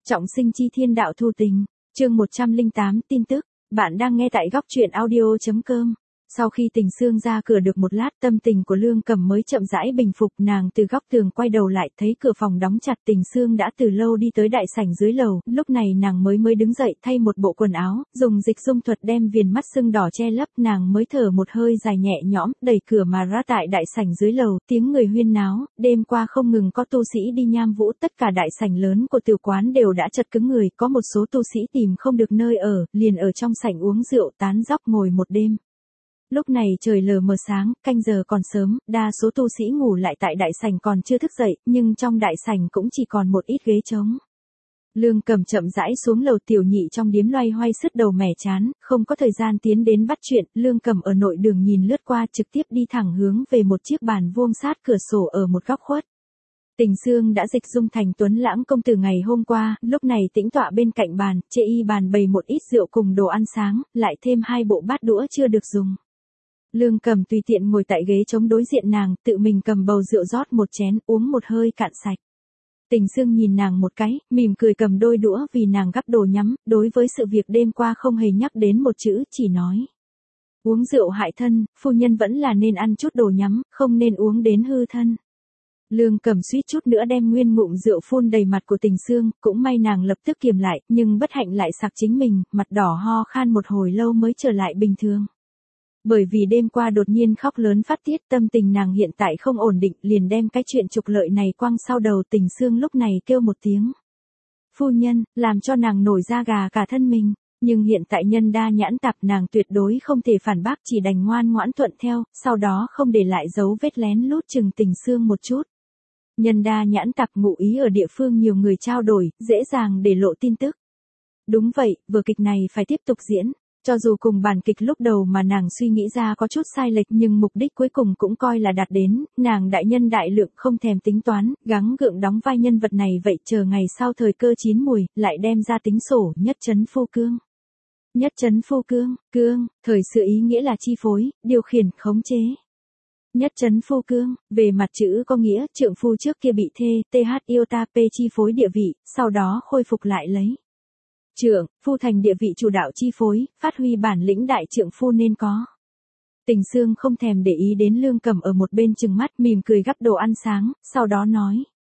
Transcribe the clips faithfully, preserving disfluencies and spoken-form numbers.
Trọng sinh chi thiên đạo thu tình, chương một trăm lẻ tám tin tức, bạn đang nghe tại góc truyện audio.com. Sau khi Tình Sương ra cửa được một lát, tâm tình của Lương Cẩm mới chậm rãi bình phục, nàng từ góc tường quay đầu lại, thấy cửa phòng đóng chặt. Tình Sương đã từ lâu đi tới đại sảnh dưới lầu, lúc này nàng mới mới đứng dậy, thay một bộ quần áo, dùng dịch dung thuật đem viền mắt sưng đỏ che lấp, nàng mới thở một hơi dài nhẹ nhõm, đẩy cửa mà ra. Tại đại sảnh dưới lầu, tiếng người huyên náo, đêm qua không ngừng có tu sĩ đi nham vũ, tất cả đại sảnh lớn của tiểu quán đều đã chật cứng người, có một số tu sĩ tìm không được nơi ở, liền ở trong sảnh uống rượu tán dóc ngồi một đêm. Lúc này trời lờ mờ sáng, canh giờ còn sớm, đa số tu sĩ ngủ lại tại đại sảnh còn chưa thức dậy, nhưng trong đại sảnh cũng chỉ còn một ít ghế trống. Lương Cẩm chậm rãi xuống lầu, tiểu nhị trong điếm loay hoay sứt đầu mẻ chán, không có thời gian tiến đến bắt chuyện. Lương Cẩm ở nội đường nhìn lướt qua, trực tiếp đi thẳng hướng về một chiếc bàn vuông sát cửa sổ ở một góc khuất. Tình Sương đã dịch dung thành Tuấn Lãng công tử ngày hôm qua, lúc này tĩnh tọa bên cạnh bàn, chê y bàn bày một ít rượu cùng đồ ăn sáng, lại thêm hai bộ bát đũa chưa được dùng. Lương Cẩm tùy tiện ngồi tại ghế trống đối diện nàng, tự mình cầm bầu rượu rót một chén, uống một hơi cạn sạch. Tình Sương nhìn nàng một cái, mỉm cười cầm đôi đũa vì nàng gắp đồ nhắm, đối với sự việc đêm qua không hề nhắc đến một chữ, chỉ nói. Uống rượu hại thân, phu nhân vẫn là nên ăn chút đồ nhắm, không nên uống đến hư thân. Lương Cẩm suýt chút nữa đem nguyên ngụm rượu phun đầy mặt của Tình Sương, cũng may nàng lập tức kiềm lại, nhưng bất hạnh lại sặc chính mình, mặt đỏ ho khan một hồi lâu mới trở lại bình thường. Bởi vì đêm qua đột nhiên khóc lớn phát tiết, tâm tình nàng hiện tại không ổn định, liền đem cái chuyện trục lợi này quăng sau đầu. Tình Sương lúc này kêu một tiếng. Phu nhân, làm cho nàng nổi da gà cả thân mình, nhưng hiện tại nhân đa nhãn tạp, nàng tuyệt đối không thể phản bác, chỉ đành ngoan ngoãn thuận theo, sau đó không để lại dấu vết lén lút chừng Tình Sương một chút. Nhân đa nhãn tạp ngụ ý ở địa phương nhiều người trao đổi, dễ dàng để lộ tin tức. Đúng vậy, vở kịch này phải tiếp tục diễn. Cho dù cùng bản kịch lúc đầu mà nàng suy nghĩ ra có chút sai lệch, nhưng mục đích cuối cùng cũng coi là đạt đến, nàng đại nhân đại lượng không thèm tính toán, gắng gượng đóng vai nhân vật này vậy, chờ ngày sau thời cơ chín mùi, lại đem ra tính sổ. Nhất trấn phu cương. Nhất trấn phu cương, cương, thời sự ý nghĩa là chi phối, điều khiển, khống chế. Nhất trấn phu cương, về mặt chữ có nghĩa, trượng phu trước kia bị thê, th iota p chi phối địa vị, sau đó khôi phục lại lấy. Trượng, phu thành địa vị chủ đạo chi phối, phát huy bản lĩnh đại trượng phu nên có. Tình Sương không thèm để ý đến Lương Cẩm ở một bên chừng mắt, mỉm cười gắp đồ ăn sáng, sau đó nói.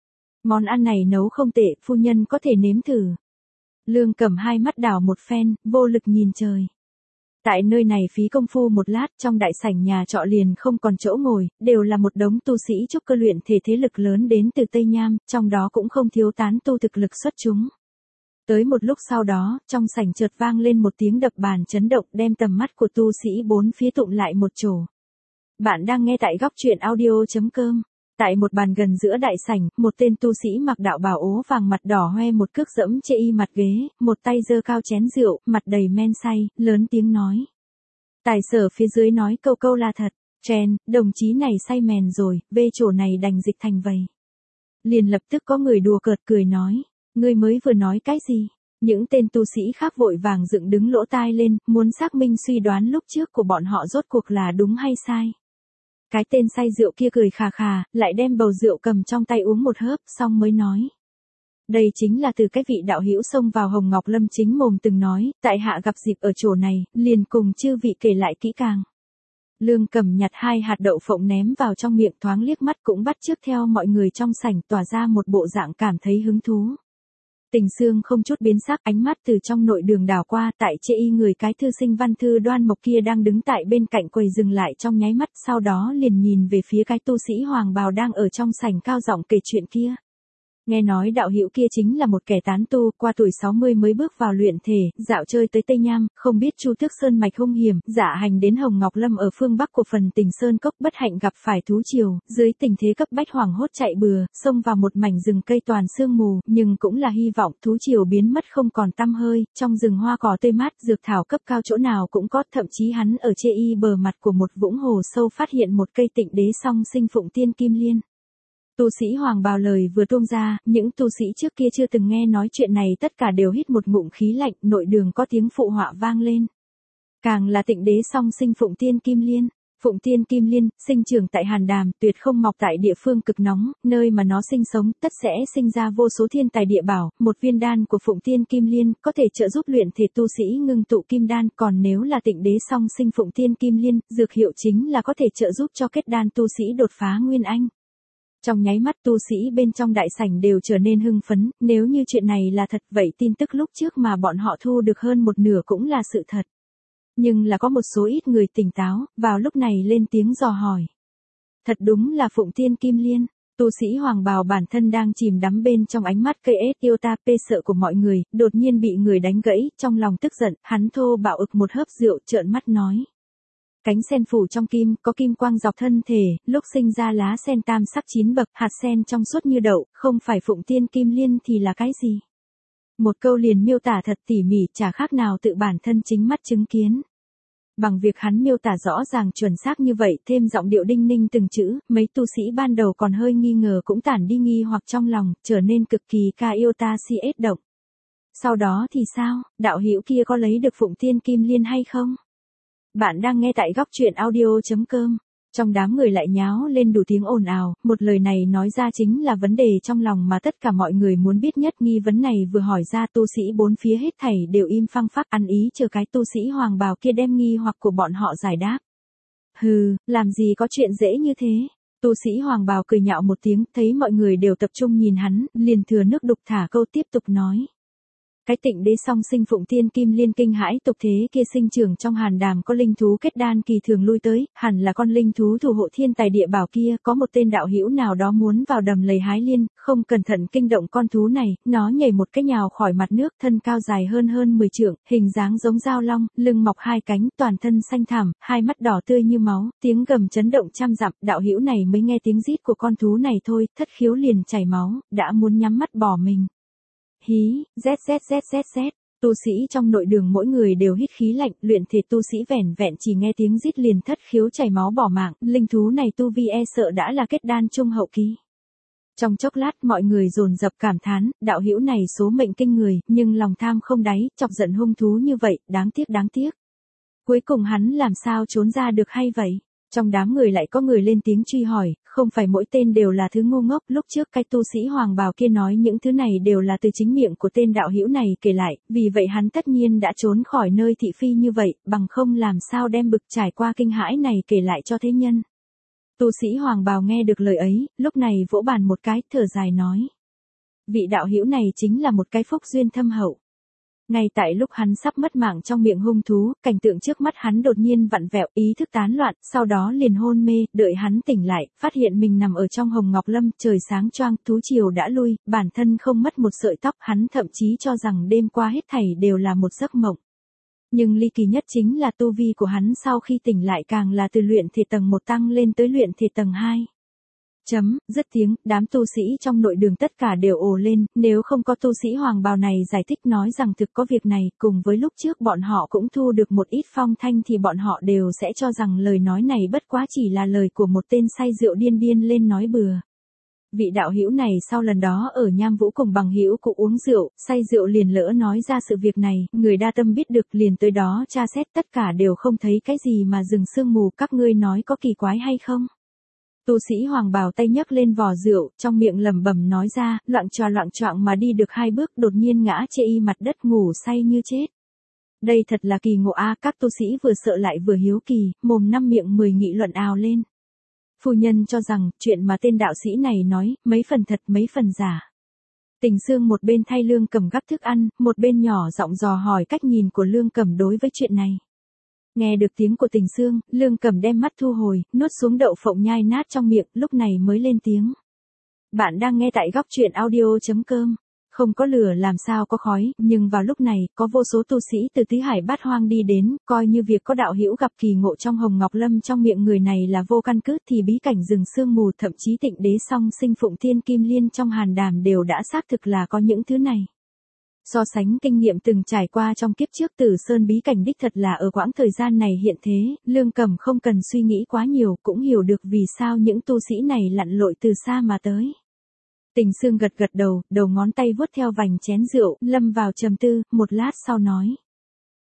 Món ăn này nấu không tệ, phu nhân có thể nếm thử. Lương Cẩm hai mắt đảo một phen, vô lực nhìn trời. Tại nơi này phí công phu một lát, trong đại sảnh nhà trọ liền không còn chỗ ngồi, đều là một đống tu sĩ trúc cơ luyện thể thế lực lớn đến từ Tây Nham, trong đó cũng không thiếu tán tu thực lực xuất chúng. Tới một lúc sau đó, trong sảnh chợt vang lên một tiếng đập bàn chấn động, đem tầm mắt của tu sĩ bốn phía tụm lại một chỗ. Bạn đang nghe tại góc truyện audio.com. Tại một bàn gần giữa đại sảnh, một tên tu sĩ mặc đạo bào ố vàng mặt đỏ hoe một cước dẫm chê y mặt ghế, một tay giơ cao chén rượu, mặt đầy men say, lớn tiếng nói. Tài sở phía dưới nói câu câu là thật, chen, đồng chí này say mèn rồi, về chỗ này đành dịch thành vầy. Liền lập tức có người đùa cợt cười nói. Ngươi mới vừa nói cái gì? Những tên tu sĩ khác vội vàng dựng đứng lỗ tai lên, muốn xác minh suy đoán lúc trước của bọn họ rốt cuộc là đúng hay sai. Cái tên say rượu kia cười khà khà, lại đem bầu rượu cầm trong tay uống một hớp, xong mới nói. Đây chính là từ cái vị đạo hữu xông vào Hồng Ngọc Lâm chính mồm từng nói, tại hạ gặp dịp ở chỗ này, liền cùng chư vị kể lại kỹ càng. Lương Cẩm nhặt hai hạt đậu phộng ném vào trong miệng, thoáng liếc mắt cũng bắt chước theo mọi người trong sảnh, tỏa ra một bộ dạng cảm thấy hứng thú. Tình Sương không chút biến sắc, ánh mắt từ trong nội đường đảo qua, tại chê y người cái thư sinh Văn Thư Đoan Mộc kia đang đứng tại bên cạnh quầy dừng lại trong nháy mắt, sau đó liền nhìn về phía cái tu sĩ hoàng bào đang ở trong sảnh cao giọng kể chuyện kia. Nghe nói đạo hữu kia chính là một kẻ tán tu, qua tuổi sáu mươi mới bước vào luyện thể, dạo chơi tới Tây Nham, không biết Chu Tước Sơn mạch hung hiểm, dạ hành đến Hồng Ngọc Lâm ở phương bắc của phần Tình Sơn cốc, bất hạnh gặp phải thú triều, dưới tình thế cấp bách hoảng hốt chạy bừa, xông vào một mảnh rừng cây toàn sương mù, nhưng cũng là hy vọng thú triều biến mất không còn tăm hơi, trong rừng hoa cỏ tươi mát, dược thảo cấp cao chỗ nào cũng có, thậm chí hắn ở chê y bờ mặt của một vũng hồ sâu phát hiện một cây Tịnh Đế song sinh phụng tiên kim liên. Tu sĩ hoàng bào lời vừa tuôn ra, những tu sĩ trước kia chưa từng nghe nói chuyện này tất cả đều hít một ngụm khí lạnh, nội đường có tiếng phụ họa vang lên. Càng là Tịnh Đế song sinh phụng tiên kim liên, Phụng Thiên Kim Liên, sinh trưởng tại Hàn Đàm, tuyệt không mọc tại địa phương cực nóng, nơi mà nó sinh sống, tất sẽ sinh ra vô số thiên tài địa bảo, một viên đan của Phụng Thiên Kim Liên, có thể trợ giúp luyện thể tu sĩ ngưng tụ kim đan, còn nếu là Tịnh Đế song sinh Phụng Thiên Kim Liên, dược hiệu chính là có thể trợ giúp cho kết đan tu sĩ đột phá nguyên anh. Trong nháy mắt tu sĩ bên trong đại sảnh đều trở nên hưng phấn, nếu như chuyện này là thật vậy tin tức lúc trước mà bọn họ thu được hơn một nửa cũng là sự thật. Nhưng là có một số ít người tỉnh táo, vào lúc này lên tiếng dò hỏi. Thật đúng là Phụng Thiên Kim Liên, tu sĩ hoàng bào bản thân đang chìm đắm bên trong ánh mắt cây ết yêu ta pê sợ của mọi người, đột nhiên bị người đánh gãy, trong lòng tức giận, hắn thô bạo ực một hớp rượu trợn mắt nói. Cánh sen phủ trong kim, có kim quang dọc thân thể, lúc sinh ra lá sen tam sắc chín bậc, hạt sen trong suốt như đậu, không phải Phụng Thiên Kim Liên thì là cái gì? Một câu liền miêu tả thật tỉ mỉ, chả khác nào tự bản thân chính mắt chứng kiến. Bằng việc hắn miêu tả rõ ràng chuẩn xác như vậy, thêm giọng điệu đinh ninh từng chữ, mấy tu sĩ ban đầu còn hơi nghi ngờ cũng tản đi nghi hoặc trong lòng, trở nên cực kỳ ca yêu ta si ết động. Sau đó thì sao, đạo hữu kia có lấy được Phụng Thiên Kim Liên hay không? Bạn đang nghe tại góc truyện audio chấm com. Trong đám người lại nháo lên đủ tiếng ồn ào, một lời này nói ra chính là vấn đề trong lòng mà tất cả mọi người muốn biết nhất. Nghi vấn này vừa hỏi ra tu sĩ bốn phía hết thảy đều im phăng phắc, ăn ý chờ cái tu sĩ hoàng bào kia đem nghi hoặc của bọn họ giải đáp. Hừ, làm gì có chuyện dễ như thế. Tu sĩ hoàng bào cười nhạo một tiếng, thấy mọi người đều tập trung nhìn hắn, liền thừa nước đục thả câu tiếp tục nói. Cái Tịnh Đế song sinh Phụng Thiên Kim Liên kinh hãi tục thế kia sinh trưởng trong Hàn Đàm có linh thú kết đan kỳ thường lui tới, hẳn là con linh thú thủ hộ thiên tài địa bảo kia, có một tên đạo hữu nào đó muốn vào đầm lầy hái liên, không cẩn thận kinh động con thú này, nó nhảy một cái nhào khỏi mặt nước, thân cao dài hơn hơn mười trượng, hình dáng giống dao long, lưng mọc hai cánh, toàn thân xanh thẳm, hai mắt đỏ tươi như máu, tiếng gầm chấn động trăm dặm, đạo hữu này mới nghe tiếng rít của con thú này thôi, thất khiếu liền chảy máu, đã muốn nhắm mắt bỏ mình. Hí, zzzzz, tu sĩ trong nội đường mỗi người đều hít khí lạnh, luyện thể tu sĩ vẻn vẹn chỉ nghe tiếng rít liền thất khiếu chảy máu bỏ mạng, linh thú này tu vi e sợ đã là kết đan trung hậu kỳ. Trong chốc lát mọi người dồn dập cảm thán, đạo hữu này số mệnh kinh người, nhưng lòng tham không đáy, chọc giận hung thú như vậy, đáng tiếc đáng tiếc. Cuối cùng hắn làm sao trốn ra được hay vậy? Trong đám người lại có người lên tiếng truy hỏi, không phải mỗi tên đều là thứ ngu ngốc, lúc trước cái tu sĩ hoàng bào kia nói những thứ này đều là từ chính miệng của tên đạo hữu này kể lại, vì vậy hắn tất nhiên đã trốn khỏi nơi thị phi như vậy, bằng không làm sao đem bực trải qua kinh hãi này kể lại cho thế nhân. Tu sĩ hoàng bào nghe được lời ấy, lúc này vỗ bàn một cái, thở dài nói. Vị đạo hữu này chính là một cái phúc duyên thâm hậu. Ngay tại lúc hắn sắp mất mạng trong miệng hung thú, cảnh tượng trước mắt hắn đột nhiên vặn vẹo, ý thức tán loạn, sau đó liền hôn mê, đợi hắn tỉnh lại, phát hiện mình nằm ở trong Hồng Ngọc Lâm, trời sáng choang, thú triều đã lui, bản thân không mất một sợi tóc, hắn thậm chí cho rằng đêm qua hết thảy đều là một giấc mộng. Nhưng ly kỳ nhất chính là tu vi của hắn sau khi tỉnh lại càng là từ luyện thể tầng một tăng lên tới luyện thể tầng hai. Chấm, dứt tiếng, đám tu sĩ trong nội đường tất cả đều ồ lên, nếu không có tu sĩ hoàng bào này giải thích nói rằng thực có việc này, cùng với lúc trước bọn họ cũng thu được một ít phong thanh thì bọn họ đều sẽ cho rằng lời nói này bất quá chỉ là lời của một tên say rượu điên điên lên nói bừa. Vị đạo hữu này sau lần đó ở Nham Vũ cùng bằng hữu cũng uống rượu, say rượu liền lỡ nói ra sự việc này, người đa tâm biết được liền tới đó tra xét tất cả đều không thấy cái gì mà rừng sương mù, các ngươi nói có kỳ quái hay không? Tu sĩ hoàng bào tay nhấc lên vò rượu, trong miệng lẩm bẩm nói ra, loạng choạng loạng choạng mà đi được hai bước đột nhiên ngã chê y mặt đất ngủ say như chết. Đây thật là kỳ ngộ a, các tu sĩ vừa sợ lại vừa hiếu kỳ, mồm năm miệng mười nghị luận ào lên. Phu nhân cho rằng, chuyện mà tên đạo sĩ này nói, mấy phần thật mấy phần giả. Tình Sương một bên thay Lương Cầm gắp thức ăn, một bên nhỏ giọng dò hỏi cách nhìn của Lương Cầm đối với chuyện này. Nghe được tiếng của Tình Sương, Lương Cầm đem mắt thu hồi, nuốt xuống đậu phộng nhai nát trong miệng, lúc này mới lên tiếng. Bạn đang nghe tại góc truyện audio chấm com. Không có lửa làm sao có khói, nhưng vào lúc này, có vô số tu sĩ từ tứ hải bát hoang đi đến, coi như việc có đạo hữu gặp kỳ ngộ trong Hồng Ngọc Lâm trong miệng người này là vô căn cứ thì bí cảnh rừng sương mù thậm chí Tịnh Đế song sinh Phụng Thiên Kim Liên trong Hàn Đàm đều đã xác thực là có những thứ này. So sánh kinh nghiệm từng trải qua trong kiếp trước Tử Sơn bí cảnh đích thật là ở quãng thời gian này hiện thế, Lương Cầm không cần suy nghĩ quá nhiều cũng hiểu được vì sao những tu sĩ này lặn lội từ xa mà tới. Tình Sương gật gật đầu, đầu ngón tay vuốt theo vành chén rượu, lâm vào trầm tư, một lát sau nói.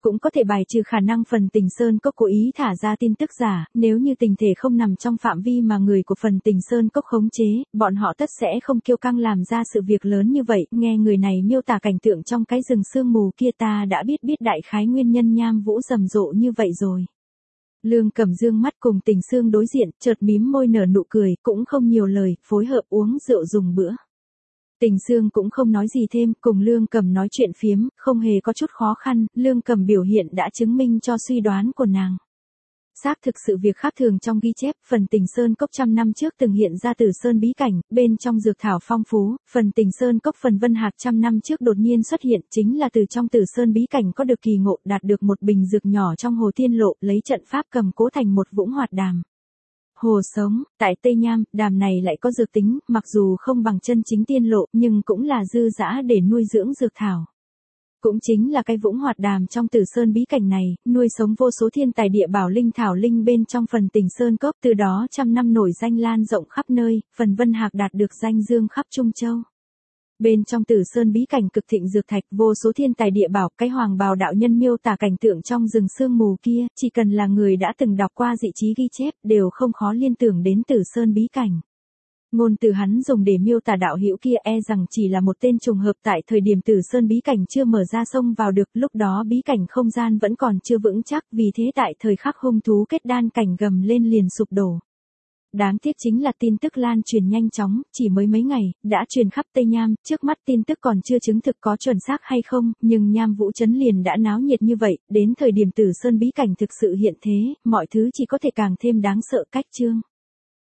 cũng có thể bài trừ khả năng phần Tình Sơn Cốc cố ý thả ra tin tức giả, nếu như tình thể không nằm trong phạm vi mà người của phần Tình Sơn Cốc khống chế, bọn họ tất sẽ không kiêu căng làm ra sự việc lớn như vậy. Nghe người này miêu tả cảnh tượng trong cái rừng sương mù kia ta đã biết biết đại khái nguyên nhân Nham Vũ rầm rộ như vậy rồi. Lương Cẩm dương mắt cùng Tình Sương đối diện, chợt mím môi nở nụ cười, cũng không nhiều lời, phối hợp uống rượu dùng bữa. Tình Sương cũng không nói gì thêm, cùng Lương Cẩm nói chuyện phiếm, không hề có chút khó khăn, Lương Cẩm biểu hiện đã chứng minh cho suy đoán của nàng. Xác thực sự việc khác thường trong ghi chép, phần Tình Sơn Cốc trăm năm trước từng hiện ra Tử Sơn bí cảnh, bên trong dược thảo phong phú, phần Tình Sơn Cốc phần Vân Hạc trăm năm trước đột nhiên xuất hiện, chính là từ trong Tử Sơn bí cảnh có được kỳ ngộ, đạt được một bình dược nhỏ trong hồ tiên lộ, lấy trận pháp cầm cố thành một vũng hoạt đàm. Hồ sống, tại Tây Nham, đàm này lại có dược tính, mặc dù không bằng chân chính tiên lộ, nhưng cũng là dư dã để nuôi dưỡng dược thảo. Cũng chính là cái vũng hoạt đàm trong Tử Sơn bí cảnh này, nuôi sống vô số thiên tài địa bảo linh thảo linh bên trong phần Tình Sơn Cốc, từ đó trăm năm nổi danh lan rộng khắp nơi, phần Vân Hạc đạt được danh dương khắp Trung Châu. Bên trong Tử Sơn bí cảnh cực thịnh dược thạch, vô số thiên tài địa bảo, cái Hoàng Bào đạo nhân miêu tả cảnh tượng trong rừng sương mù kia, chỉ cần là người đã từng đọc qua dị chí ghi chép, đều không khó liên tưởng đến Tử Sơn bí cảnh. Ngôn từ hắn dùng để miêu tả đạo hữu kia e rằng chỉ là một tên trùng hợp tại thời điểm Tử Sơn bí cảnh chưa mở ra sông vào được, lúc đó bí cảnh không gian vẫn còn chưa vững chắc, vì thế tại thời khắc hung thú kết đan cảnh gầm lên liền sụp đổ. Đáng tiếc chính là tin tức lan truyền nhanh chóng, chỉ mới mấy ngày, đã truyền khắp Tây Nham, trước mắt tin tức còn chưa chứng thực có chuẩn xác hay không, nhưng Nham Vũ Trấn liền đã náo nhiệt như vậy, đến thời điểm Tử Sơn bí cảnh thực sự hiện thế, mọi thứ chỉ có thể càng thêm đáng sợ cách chương.